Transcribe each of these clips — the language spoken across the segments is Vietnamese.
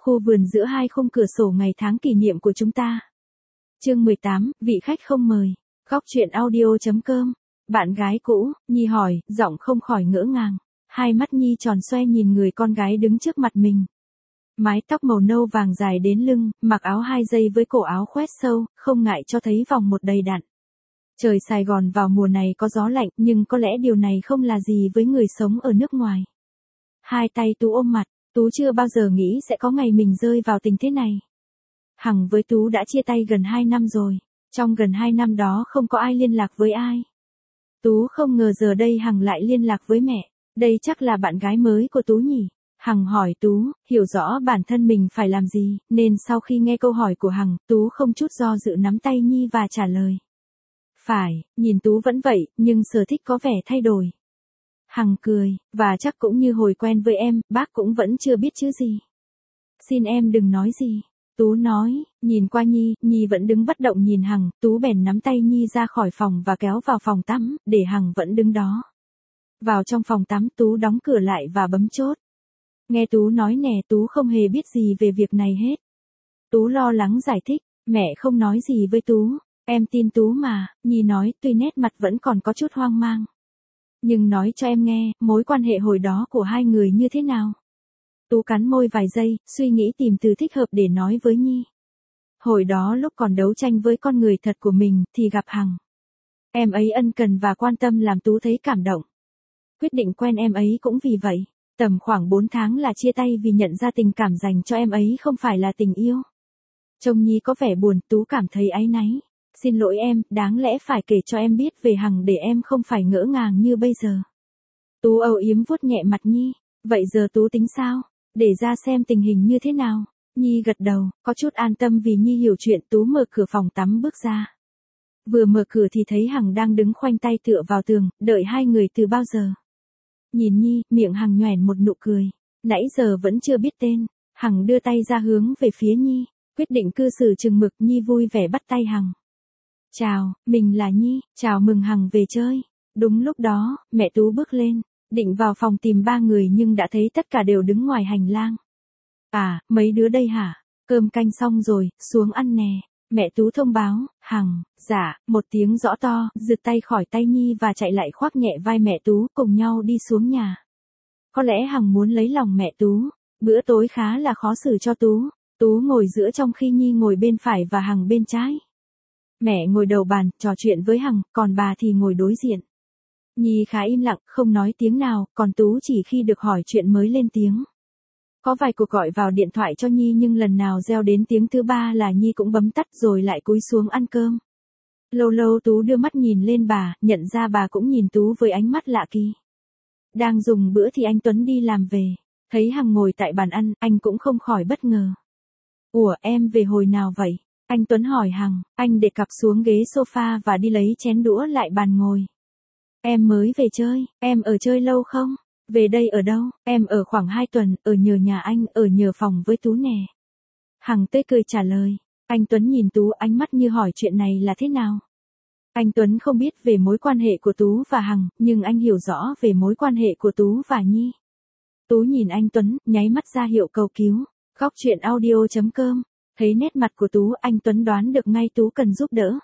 khu vườn giữa hai khung cửa sổ ngày tháng kỷ niệm của chúng ta. Chương 18, vị khách không mời. Góc truyện audio.com. Bạn gái cũ, Nhi hỏi, giọng không khỏi ngỡ ngàng. Hai mắt Nhi tròn xoe nhìn người con gái đứng trước mặt mình. Mái tóc màu nâu vàng dài đến lưng, mặc áo 2 dây với cổ áo khoét sâu, không ngại cho thấy vòng một đầy đặn. Trời Sài Gòn vào mùa này có gió lạnh, nhưng có lẽ điều này không là gì với người sống ở nước ngoài. Hai tay Tú ôm mặt, Tú chưa bao giờ nghĩ sẽ có ngày mình rơi vào tình thế này. Hằng với Tú đã chia tay gần 2 năm rồi, trong gần 2 năm đó không có ai liên lạc với ai. Tú không ngờ giờ đây Hằng lại liên lạc với mẹ, đây chắc là bạn gái mới của Tú nhỉ? Hằng hỏi Tú, hiểu rõ bản thân mình phải làm gì, nên sau khi nghe câu hỏi của Hằng, Tú không chút do dự nắm tay Nhi và trả lời. Phải, nhìn Tú vẫn vậy, nhưng sở thích có vẻ thay đổi. Hằng cười, và chắc cũng như hồi quen với em, bác cũng vẫn chưa biết chữ gì. Xin em đừng nói gì. Tú nói, nhìn qua Nhi, Nhi vẫn đứng bất động nhìn Hằng, Tú bèn nắm tay Nhi ra khỏi phòng và kéo vào phòng tắm, để Hằng vẫn đứng đó. Vào trong phòng tắm Tú đóng cửa lại và bấm chốt. Nghe Tú nói nè, Tú không hề biết gì về việc này hết. Tú lo lắng giải thích, mẹ không nói gì với Tú, em tin Tú mà, Nhi nói, tuy nét mặt vẫn còn có chút hoang mang. Nhưng nói cho em nghe, mối quan hệ hồi đó của hai người như thế nào? Tú cắn môi vài giây, suy nghĩ tìm từ thích hợp để nói với Nhi. Hồi đó lúc còn đấu tranh với con người thật của mình, thì gặp Hằng. Em ấy ân cần và quan tâm làm Tú thấy cảm động. Quyết định quen em ấy cũng vì vậy. Tầm khoảng 4 tháng là chia tay vì nhận ra tình cảm dành cho em ấy không phải là tình yêu. Trông Nhi có vẻ buồn, Tú cảm thấy áy náy. Xin lỗi em, đáng lẽ phải kể cho em biết về Hằng để em không phải ngỡ ngàng như bây giờ. Tú âu yếm vuốt nhẹ mặt Nhi. Vậy giờ Tú tính sao? Để ra xem tình hình như thế nào. Nhi gật đầu, có chút an tâm vì Nhi hiểu chuyện. Tú mở cửa phòng tắm bước ra. Vừa mở cửa thì thấy Hằng đang đứng khoanh tay tựa vào tường, đợi hai người từ bao giờ. Nhìn Nhi, miệng Hằng nhoẻn một nụ cười. Nãy giờ vẫn chưa biết tên. Hằng đưa tay ra hướng về phía Nhi. Quyết định cư xử chừng mực. Nhi vui vẻ bắt tay Hằng. Chào, mình là Nhi, chào mừng Hằng về chơi. Đúng lúc đó, mẹ Tú bước lên, định vào phòng tìm ba người nhưng đã thấy tất cả đều đứng ngoài hành lang. À, mấy đứa đây hả? Cơm canh xong rồi, xuống ăn nè. Mẹ Tú thông báo, Hằng, dạ, một tiếng rõ to, giật tay khỏi tay Nhi và chạy lại khoác nhẹ vai mẹ Tú, cùng nhau đi xuống nhà. Có lẽ Hằng muốn lấy lòng mẹ Tú, bữa tối khá là khó xử cho Tú. Tú ngồi giữa trong khi Nhi ngồi bên phải và Hằng bên trái. Mẹ ngồi đầu bàn, trò chuyện với Hằng, còn bà thì ngồi đối diện. Nhi khá im lặng, không nói tiếng nào, còn Tú chỉ khi được hỏi chuyện mới lên tiếng. Có vài cuộc gọi vào điện thoại cho Nhi nhưng lần nào reo đến tiếng thứ ba là Nhi cũng bấm tắt rồi lại cúi xuống ăn cơm. Lâu lâu Tú đưa mắt nhìn lên bà, nhận ra bà cũng nhìn Tú với ánh mắt lạ kỳ. Đang dùng bữa thì anh Tuấn đi làm về, thấy Hằng ngồi tại bàn ăn, anh cũng không khỏi bất ngờ. Ủa, em về hồi nào vậy? Anh Tuấn hỏi Hằng, anh để cặp xuống ghế sofa và đi lấy chén đũa lại bàn ngồi. Em mới về chơi, em ở chơi lâu không? Về đây ở đâu? Em ở khoảng 2 tuần, ở nhờ nhà anh, ở nhờ phòng với Tú nè. Hằng tươi cười trả lời. Anh Tuấn nhìn Tú ánh mắt như hỏi chuyện này là thế nào. Anh Tuấn không biết về mối quan hệ của Tú và Hằng, nhưng anh hiểu rõ về mối quan hệ của Tú và Nhi. Tú nhìn anh Tuấn, nháy mắt ra hiệu cầu cứu. Góc truyện audio.com. Thấy nét mặt của Tú, anh Tuấn đoán được ngay Tú cần giúp đỡ.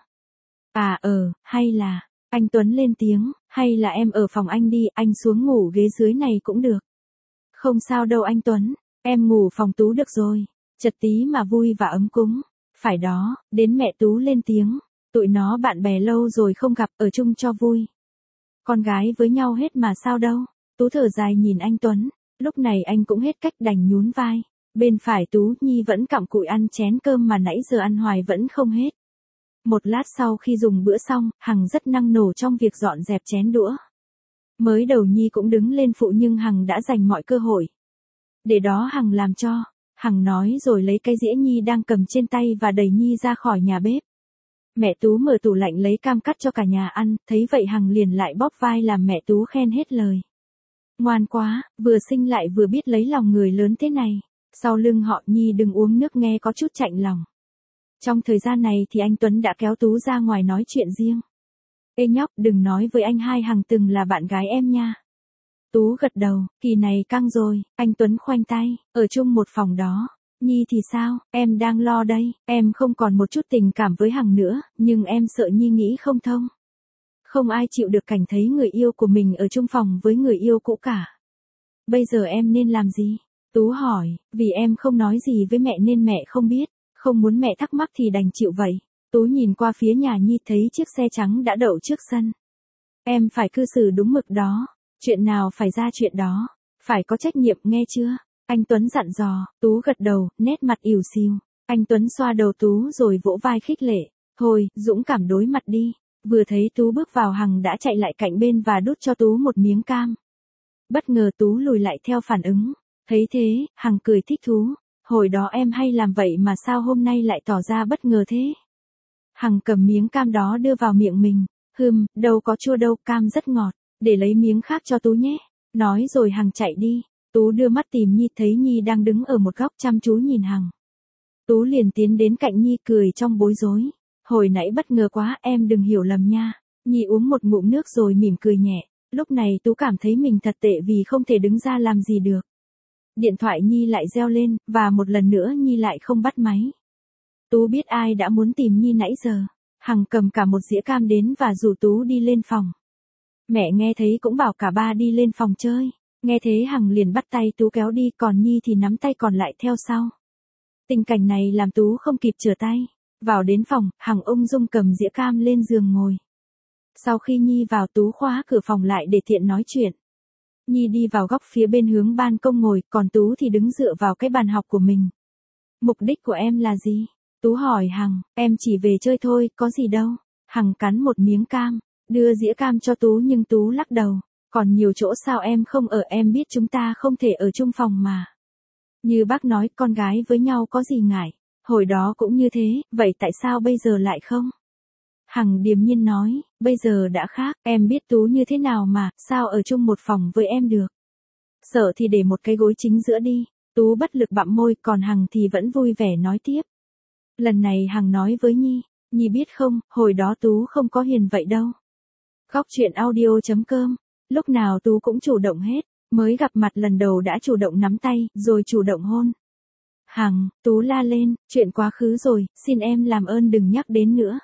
À hay là, anh Tuấn lên tiếng, hay là em ở phòng anh đi, anh xuống ngủ ghế dưới này cũng được. Không sao đâu anh Tuấn, em ngủ phòng Tú được rồi. Chật tí mà vui và ấm cúng. Phải đó, đến mẹ Tú lên tiếng. Tụi nó bạn bè lâu rồi không gặp, ở chung cho vui. Con gái với nhau hết mà sao đâu. Tú thở dài nhìn anh Tuấn. Lúc này anh cũng hết cách đành nhún vai. Bên phải Tú, Nhi vẫn cặm cụi ăn chén cơm mà nãy giờ ăn hoài vẫn không hết. Một lát sau khi dùng bữa xong, Hằng rất năng nổ trong việc dọn dẹp chén đũa. Mới đầu Nhi cũng đứng lên phụ nhưng Hằng đã dành mọi cơ hội. Để đó Hằng làm cho. Hằng nói rồi lấy cái dĩa Nhi đang cầm trên tay và đẩy Nhi ra khỏi nhà bếp. Mẹ Tú mở tủ lạnh lấy cam cắt cho cả nhà ăn, thấy vậy Hằng liền lại bóp vai làm mẹ Tú khen hết lời. Ngoan quá, vừa xinh lại vừa biết lấy lòng người lớn thế này. Sau lưng họ Nhi đừng uống nước nghe có chút chạnh lòng. Trong thời gian này thì anh Tuấn đã kéo Tú ra ngoài nói chuyện riêng. Ê nhóc, đừng nói với anh hai Hằng từng là bạn gái em nha. Tú gật đầu, kỳ này căng rồi, anh Tuấn khoanh tay, ở chung một phòng đó. Nhi thì sao, em đang lo đây, em không còn một chút tình cảm với Hằng nữa, nhưng em sợ Nhi nghĩ không thông. Không ai chịu được cảnh thấy người yêu của mình ở chung phòng với người yêu cũ cả. Bây giờ em nên làm gì? Tú hỏi, vì em không nói gì với mẹ nên mẹ không biết, không muốn mẹ thắc mắc thì đành chịu vậy. Tú nhìn qua phía nhà Nhi thấy chiếc xe trắng đã đậu trước sân. Em phải cư xử đúng mực đó, chuyện nào phải ra chuyện đó, phải có trách nhiệm nghe chưa? Anh Tuấn dặn dò. Tú gật đầu, nét mặt ỉu xìu. Anh Tuấn xoa đầu Tú rồi vỗ vai khích lệ. Thôi, dũng cảm đối mặt đi. Vừa thấy Tú bước vào Hằng đã chạy lại cạnh bên và đút cho Tú một miếng cam. Bất ngờ Tú lùi lại theo phản ứng. Thấy thế, Hằng cười thích thú. Hồi đó em hay làm vậy mà sao hôm nay lại tỏ ra bất ngờ thế? Hằng cầm miếng cam đó đưa vào miệng mình. Đâu có chua đâu, cam rất ngọt. Để lấy miếng khác cho Tú nhé. Nói rồi Hằng chạy đi. Tú đưa mắt tìm Nhi thấy Nhi đang đứng ở một góc chăm chú nhìn Hằng. Tú liền tiến đến cạnh Nhi cười trong bối rối. Hồi nãy bất ngờ quá, em đừng hiểu lầm nha. Nhi uống một ngụm nước rồi mỉm cười nhẹ. Lúc này Tú cảm thấy mình thật tệ vì không thể đứng ra làm gì được. Điện thoại Nhi lại reo lên, và một lần nữa Nhi lại không bắt máy. Tú biết ai đã muốn tìm Nhi nãy giờ. Hằng cầm cả một dĩa cam đến và rủ Tú đi lên phòng. Mẹ nghe thấy cũng bảo cả ba đi lên phòng chơi. Nghe thế Hằng liền bắt tay Tú kéo đi, còn Nhi thì nắm tay còn lại theo sau. Tình cảnh này làm Tú không kịp trở tay. Vào đến phòng, Hằng ung dung cầm dĩa cam lên giường ngồi. Sau khi Nhi vào, Tú khóa cửa phòng lại để tiện nói chuyện. Nhi đi vào góc phía bên hướng ban công ngồi, còn Tú thì đứng dựa vào cái bàn học của mình. Mục đích của em là gì? Tú hỏi Hằng. Em chỉ về chơi thôi, có gì đâu. Hằng cắn một miếng cam, đưa dĩa cam cho Tú nhưng Tú lắc đầu. Còn nhiều chỗ sao em không ở, em biết chúng ta không thể ở chung phòng mà. Như bác nói, con gái với nhau có gì ngại. Hồi đó cũng như thế, vậy tại sao bây giờ lại không? Hằng điềm nhiên nói, bây giờ đã khác, em biết Tú như thế nào mà, sao ở chung một phòng với em được. Sợ thì để một cái gối chính giữa đi. Tú bất lực bặm môi, còn Hằng thì vẫn vui vẻ nói tiếp. Lần này Hằng nói với Nhi, Nhi biết không, hồi đó Tú không có hiền vậy đâu. Góc truyện audio.com, lúc nào Tú cũng chủ động hết, mới gặp mặt lần đầu đã chủ động nắm tay, rồi chủ động hôn. Hằng, Tú la lên, chuyện quá khứ rồi, xin em làm ơn đừng nhắc đến nữa.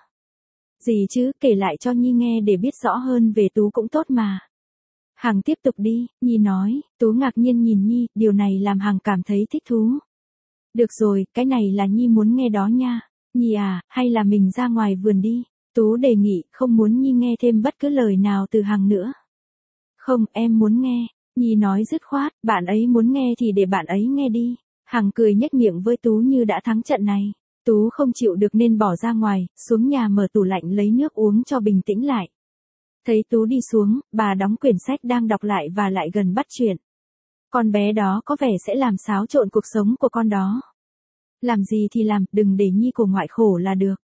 Gì chứ, kể lại cho Nhi nghe để biết rõ hơn về Tú cũng tốt mà. Hằng tiếp tục đi, Nhi nói. Tú ngạc nhiên nhìn Nhi, điều này làm Hằng cảm thấy thích thú. Được rồi, cái này là Nhi muốn nghe đó nha. Nhi à, hay là mình ra ngoài vườn đi. Tú đề nghị, không muốn Nhi nghe thêm bất cứ lời nào từ Hằng nữa. Không, em muốn nghe. Nhi nói dứt khoát, bạn ấy muốn nghe thì để bạn ấy nghe đi. Hằng cười nhếch miệng với Tú như đã thắng trận này. Tú không chịu được nên bỏ ra ngoài, xuống nhà mở tủ lạnh lấy nước uống cho bình tĩnh lại. Thấy Tú đi xuống, bà đóng quyển sách đang đọc lại và lại gần bắt chuyện. Con bé đó có vẻ sẽ làm xáo trộn cuộc sống của con đó. Làm gì thì làm, đừng để Nhi của ngoại khổ là được.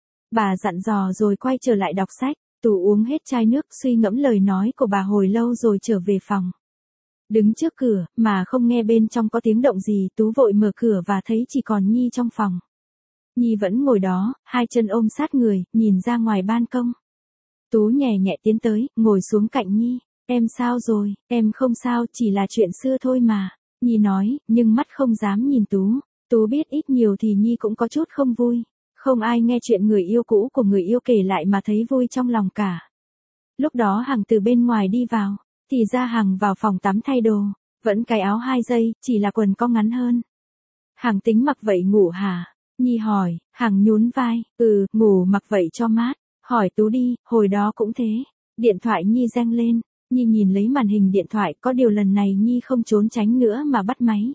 Bà dặn dò rồi quay trở lại đọc sách. Tú uống hết chai nước, suy ngẫm lời nói của bà hồi lâu rồi trở về phòng. Đứng trước cửa, mà không nghe bên trong có tiếng động gì, Tú vội mở cửa và thấy chỉ còn Nhi trong phòng. Nhi vẫn ngồi đó, hai chân ôm sát người, nhìn ra ngoài ban công. Tú nhẹ nhẹ tiến tới, ngồi xuống cạnh Nhi. Em sao rồi? Em không sao, chỉ là chuyện xưa thôi mà. Nhi nói, nhưng mắt không dám nhìn Tú. Tú biết ít nhiều thì Nhi cũng có chút không vui. Không ai nghe chuyện người yêu cũ của người yêu kể lại mà thấy vui trong lòng cả. Lúc đó Hằng từ bên ngoài đi vào, thì ra Hằng vào phòng tắm thay đồ, vẫn cái áo 2 giây, chỉ là quần có ngắn hơn. Hằng tính mặc vậy ngủ hả? Nhi hỏi. Hằng nhún vai, ngủ mặc vậy cho mát. Hỏi Tú đi, hồi đó cũng thế. Điện thoại Nhi reng lên, Nhi nhìn lấy màn hình điện thoại, có điều lần này Nhi không trốn tránh nữa mà bắt máy.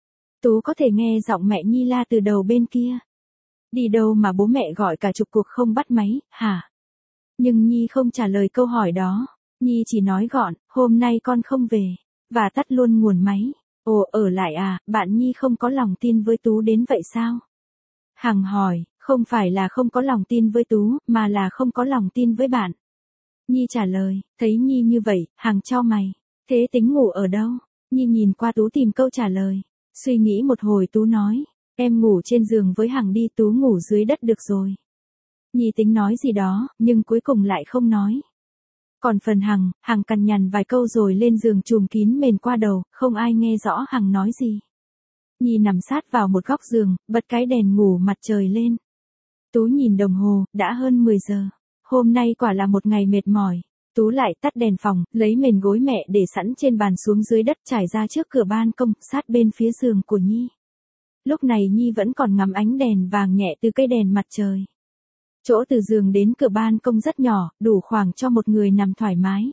Tú có thể nghe giọng mẹ Nhi la từ đầu bên kia. Đi đâu mà bố mẹ gọi cả chục cuộc không bắt máy, hả? Nhưng Nhi không trả lời câu hỏi đó. Nhi chỉ nói gọn, hôm nay con không về, và tắt luôn nguồn máy. Ồ, ở lại à, bạn Nhi không có lòng tin với Tú đến vậy sao? Hằng hỏi, không phải là không có lòng tin với Tú, mà là không có lòng tin với bạn. Nhi trả lời, thấy Nhi như vậy, Hằng chau mày. Thế tính ngủ ở đâu? Nhi nhìn qua Tú tìm câu trả lời. Suy nghĩ một hồi Tú nói, em ngủ trên giường với Hằng đi, Tú ngủ dưới đất được rồi. Nhi tính nói gì đó, nhưng cuối cùng lại không nói. Còn phần Hằng cằn nhằn vài câu rồi lên giường chùm kín mền qua đầu, không ai nghe rõ Hằng nói gì. Nhi nằm sát vào một góc giường, bật cái đèn ngủ mặt trời lên. Tú nhìn đồng hồ, đã hơn 10 giờ. Hôm nay quả là một ngày mệt mỏi. Tú lại tắt đèn phòng, lấy mền gối mẹ để sẵn trên bàn xuống dưới đất trải ra trước cửa ban công, sát bên phía giường của Nhi. Lúc này Nhi vẫn còn ngắm ánh đèn vàng nhẹ từ cây đèn mặt trời. Chỗ từ giường đến cửa ban công rất nhỏ, đủ khoảng cho một người nằm thoải mái.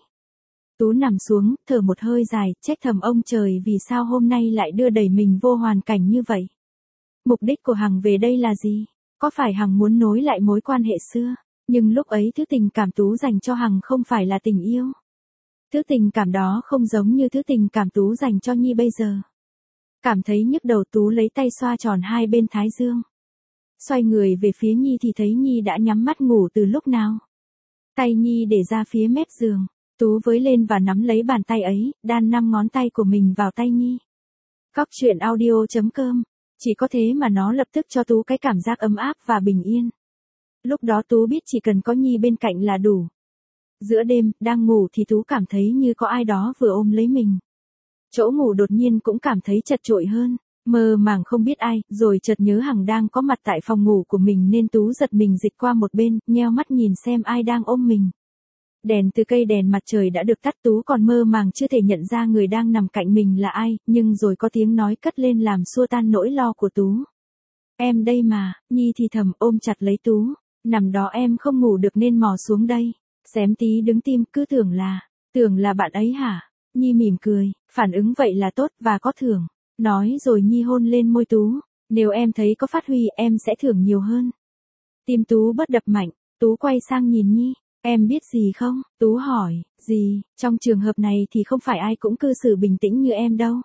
Tú nằm xuống, thở một hơi dài, trách thầm ông trời vì sao hôm nay lại đưa đẩy mình vô hoàn cảnh như vậy. Mục đích của Hằng về đây là gì? Có phải Hằng muốn nối lại mối quan hệ xưa? Nhưng lúc ấy thứ tình cảm Tú dành cho Hằng không phải là tình yêu. Thứ tình cảm đó không giống như thứ tình cảm Tú dành cho Nhi bây giờ. Cảm thấy nhức đầu, Tú lấy tay xoa tròn hai bên thái dương. Xoay người về phía Nhi thì thấy Nhi đã nhắm mắt ngủ từ lúc nào. Tay Nhi để ra phía mép giường. Tú với lên và nắm lấy bàn tay ấy, đan 5 ngón tay của mình vào tay Nhi. Cóc truyện audio.com. Chỉ có thế mà nó lập tức cho Tú cái cảm giác ấm áp và bình yên. Lúc đó Tú biết chỉ cần có Nhi bên cạnh là đủ. Giữa đêm, đang ngủ thì Tú cảm thấy như có ai đó vừa ôm lấy mình. Chỗ ngủ đột nhiên cũng cảm thấy chật chội hơn, mơ màng không biết ai, rồi chợt nhớ Hằng đang có mặt tại phòng ngủ của mình nên Tú giật mình dịch qua một bên, nheo mắt nhìn xem ai đang ôm mình. Đèn từ cây đèn mặt trời đã được tắt, Tú còn mơ màng chưa thể nhận ra người đang nằm cạnh mình là ai, nhưng rồi có tiếng nói cất lên làm xua tan nỗi lo của Tú. Em đây mà, Nhi thì thầm ôm chặt lấy Tú, nằm đó em không ngủ được nên mò xuống đây, xém tí đứng tim, cứ tưởng là bạn ấy hả? Nhi mỉm cười, phản ứng vậy là tốt và có thưởng, nói rồi Nhi hôn lên môi Tú, nếu em thấy có phát huy em sẽ thưởng nhiều hơn. Tim Tú bớt đập mạnh, Tú quay sang nhìn Nhi. Em biết gì không? Tú hỏi, gì? Trong trường hợp này thì không phải ai cũng cư xử bình tĩnh như em đâu.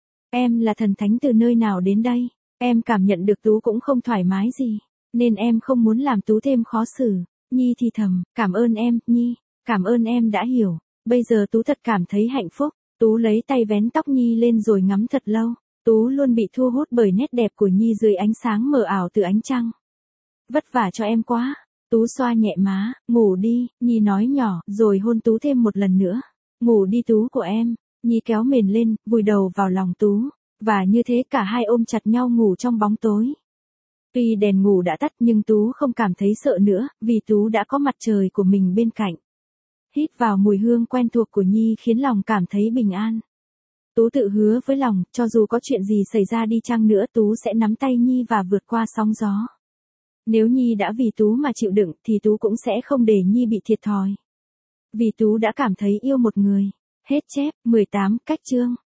Em là thần thánh từ nơi nào đến đây? Em cảm nhận được Tú cũng không thoải mái gì, nên em không muốn làm Tú thêm khó xử. Nhi thì thầm, cảm ơn em, Nhi, cảm ơn em đã hiểu. Bây giờ Tú thật cảm thấy hạnh phúc. Tú lấy tay vén tóc Nhi lên rồi ngắm thật lâu. Tú luôn bị thu hút bởi nét đẹp của Nhi dưới ánh sáng mờ ảo từ ánh trăng. Vất vả cho em quá. Tú xoa nhẹ má, ngủ đi, Nhi nói nhỏ, rồi hôn Tú thêm một lần nữa. Ngủ đi Tú của em. Nhi kéo mền lên, vùi đầu vào lòng Tú. Và như thế cả hai ôm chặt nhau ngủ trong bóng tối. Tuy đèn ngủ đã tắt nhưng Tú không cảm thấy sợ nữa, vì Tú đã có mặt trời của mình bên cạnh. Hít vào mùi hương quen thuộc của Nhi khiến lòng cảm thấy bình an. Tú tự hứa với lòng, cho dù có chuyện gì xảy ra đi chăng nữa Tú sẽ nắm tay Nhi và vượt qua sóng gió. Nếu Nhi đã vì Tú mà chịu đựng thì Tú cũng sẽ không để Nhi bị thiệt thòi. Vì Tú đã cảm thấy yêu một người. Hết chép, 18, cách chương.